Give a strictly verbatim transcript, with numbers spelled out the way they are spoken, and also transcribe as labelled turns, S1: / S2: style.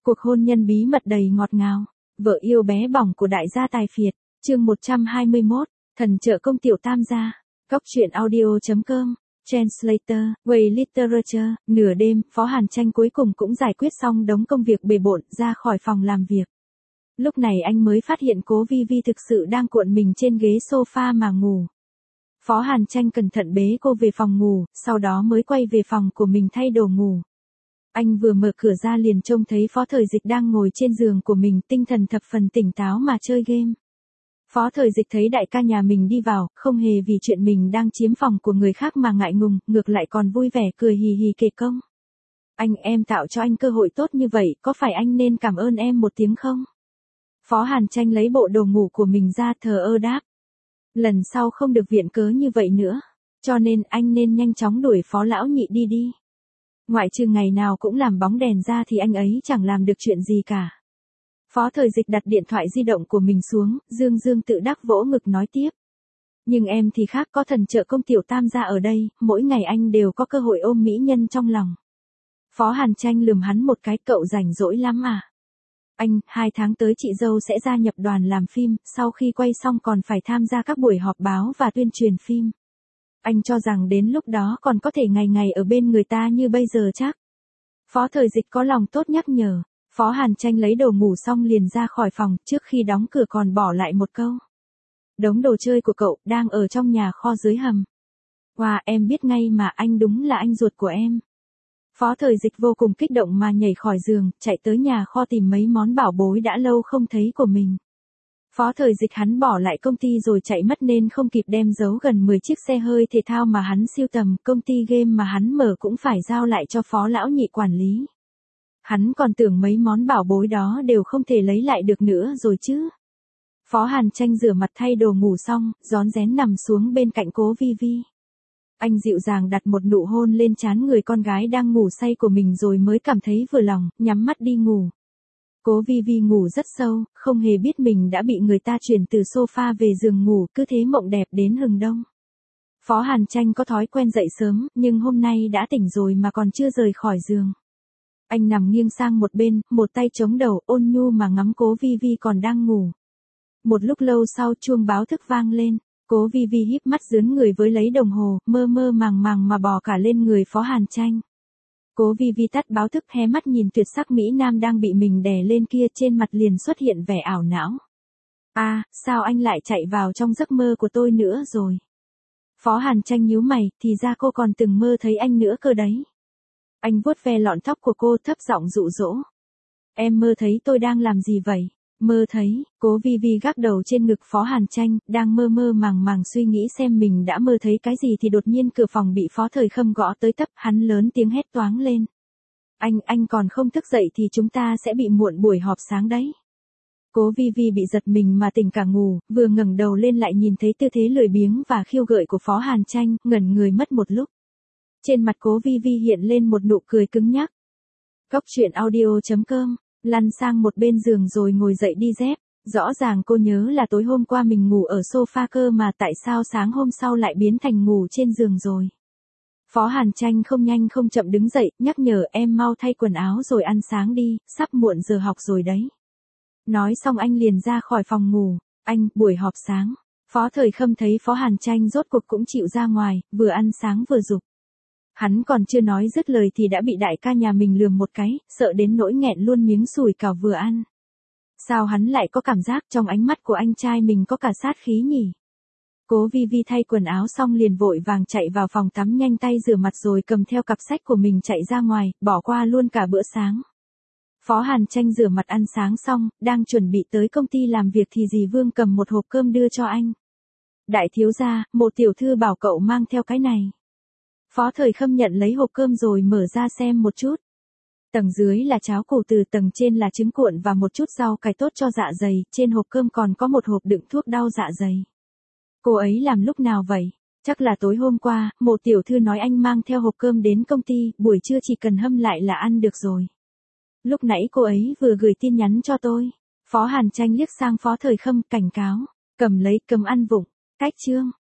S1: Cuộc hôn nhân bí mật đầy ngọt ngào. Vợ yêu bé bỏng của đại gia tài phiệt. Chương một trăm hai mươi mốt. Thần trợ công tiểu tam gia. Góc truyện audio chấm com. Translator, Way Literature. Nửa đêm, Phó Hàn Tranh cuối cùng cũng giải quyết xong đống công việc bề bộn ra khỏi phòng làm việc. Lúc này anh mới phát hiện Cố Vi Vi thực sự đang cuộn mình trên ghế sofa mà ngủ. Phó Hàn Tranh cẩn thận bế cô về phòng ngủ, sau đó mới quay về phòng của mình thay đồ ngủ. Anh vừa mở cửa ra liền trông thấy Phó Thời Dịch đang ngồi trên giường của mình, tinh thần thập phần tỉnh táo mà chơi game. Phó Thời Dịch thấy đại ca nhà mình đi vào, không hề vì chuyện mình đang chiếm phòng của người khác mà ngại ngùng, ngược lại còn vui vẻ cười hì hì kể công. Anh em tạo cho anh cơ hội tốt như vậy, có phải anh nên cảm ơn em một tiếng không? Phó Hàn Tranh lấy bộ đồ ngủ của mình ra thờ ơ đáp. Lần sau không được viện cớ như vậy nữa, cho nên anh nên nhanh chóng đuổi Phó lão nhị đi đi. Ngoại trừ ngày nào cũng làm bóng đèn ra thì anh ấy chẳng làm được chuyện gì cả. Phó Thời Dịch đặt điện thoại di động của mình xuống, dương dương tự đắc vỗ ngực nói tiếp. Nhưng em thì khác, có thần trợ công tiểu tam gia ở đây, mỗi ngày anh đều có cơ hội ôm mỹ nhân trong lòng. Phó Hàn Tranh lườm hắn một cái, cậu rảnh rỗi lắm à? Anh, hai tháng tới chị dâu sẽ gia nhập đoàn làm phim, sau khi quay xong còn phải tham gia các buổi họp báo và tuyên truyền phim. Anh cho rằng đến lúc đó còn có thể ngày ngày ở bên người ta như bây giờ chắc. Phó Thời Dịch có lòng tốt nhắc nhở. Phó Hàn Tranh lấy đồ ngủ xong liền ra khỏi phòng, trước khi đóng cửa còn bỏ lại một câu. Đống đồ chơi của cậu đang ở trong nhà kho dưới hầm. Wow, em biết ngay mà, anh đúng là anh ruột của em. Phó Thời Dịch vô cùng kích động mà nhảy khỏi giường, chạy tới nhà kho tìm mấy món bảo bối đã lâu không thấy của mình. Phó Thời Dịch hắn bỏ lại công ty rồi chạy mất nên không kịp đem giấu gần mười chiếc xe hơi thể thao mà hắn sưu tầm, công ty game mà hắn mở cũng phải giao lại cho Phó lão nhị quản lý. Hắn còn tưởng mấy món bảo bối đó đều không thể lấy lại được nữa rồi chứ. Phó Hàn Tranh rửa mặt thay đồ ngủ xong, rón rén nằm xuống bên cạnh Cố Vi Vi. Anh dịu dàng đặt một nụ hôn lên trán người con gái đang ngủ say của mình rồi mới cảm thấy vừa lòng, nhắm mắt đi ngủ. Cố Vi Vi ngủ rất sâu, không hề biết mình đã bị người ta chuyển từ sofa về giường ngủ, cứ thế mộng đẹp đến hừng đông. Phó Hàn Tranh có thói quen dậy sớm, nhưng hôm nay đã tỉnh rồi mà còn chưa rời khỏi giường. Anh nằm nghiêng sang một bên, một tay chống đầu, ôn nhu mà ngắm Cố Vi Vi còn đang ngủ. Một lúc lâu sau chuông báo thức vang lên, Cố Vi Vi híp mắt dướn người với lấy đồng hồ, mơ mơ màng màng mà bò cả lên người Phó Hàn Tranh. Cố Vi Vi tắt báo thức, hé mắt nhìn tuyệt sắc mỹ nam đang bị mình đè lên kia, trên mặt liền xuất hiện vẻ ảo não. À, sao anh lại chạy vào trong giấc mơ của tôi nữa rồi? Phó Hàn Tranh nhíu mày, thì ra cô còn từng mơ thấy anh nữa cơ đấy. Anh vuốt ve lọn tóc của cô, thấp giọng dụ dỗ. Em mơ thấy tôi đang làm gì vậy? Mơ thấy, Cố Vi Vi gác đầu trên ngực Phó Hàn Tranh, đang mơ mơ màng màng suy nghĩ xem mình đã mơ thấy cái gì thì đột nhiên cửa phòng bị Phó Thời Khâm gõ tới tấp, hắn lớn tiếng hét toáng lên. Anh, anh còn không thức dậy thì chúng ta sẽ bị muộn buổi họp sáng đấy. Cố Vi Vi bị giật mình mà tỉnh cả ngủ, vừa ngẩng đầu lên lại nhìn thấy tư thế lười biếng và khiêu gợi của Phó Hàn Tranh, ngẩn người mất một lúc. Trên mặt Cố Vi Vi hiện lên một nụ cười cứng nhắc. Góc truyện audio chấm com, lăn sang một bên giường rồi ngồi dậy đi dép. Rõ ràng cô nhớ là tối hôm qua mình ngủ ở sofa cơ mà tại sao sáng hôm sau lại biến thành ngủ trên giường rồi. Phó Hàn Tranh không nhanh không chậm đứng dậy, nhắc nhở em mau thay quần áo rồi ăn sáng đi, sắp muộn giờ học rồi đấy. Nói xong anh liền ra khỏi phòng ngủ. Anh, buổi họp sáng. Phó Thời Khâm thấy Phó Hàn Tranh rốt cuộc cũng chịu ra ngoài, vừa ăn sáng vừa giục. Hắn còn chưa nói dứt lời thì đã bị đại ca nhà mình lườm một cái, sợ đến nỗi nghẹn luôn miếng sủi cảo vừa ăn. Sao hắn lại có cảm giác trong ánh mắt của anh trai mình có cả sát khí nhỉ? Cố Vi Vi thay quần áo xong liền vội vàng chạy vào phòng tắm, nhanh tay rửa mặt rồi cầm theo cặp sách của mình chạy ra ngoài, bỏ qua luôn cả bữa sáng. Phó Hàn Tranh rửa mặt ăn sáng xong, đang chuẩn bị tới công ty làm việc thì dì Vương cầm một hộp cơm đưa cho anh. Đại thiếu gia, một tiểu thư bảo cậu mang theo cái này. Phó Thời Khâm nhận lấy hộp cơm rồi mở ra xem một chút. Tầng dưới là cháo củ từ, tầng trên là trứng cuộn và một chút rau cải tốt cho dạ dày, trên hộp cơm còn có một hộp đựng thuốc đau dạ dày. Cô ấy làm lúc nào vậy? Chắc là tối hôm qua, một tiểu thư nói anh mang theo hộp cơm đến công ty, buổi trưa chỉ cần hâm lại là ăn được rồi. Lúc nãy cô ấy vừa gửi tin nhắn cho tôi. Phó Hàn Tranh liếc sang Phó Thời Khâm, cảnh cáo. Cầm lấy, cầm ăn vụng. Cách chương.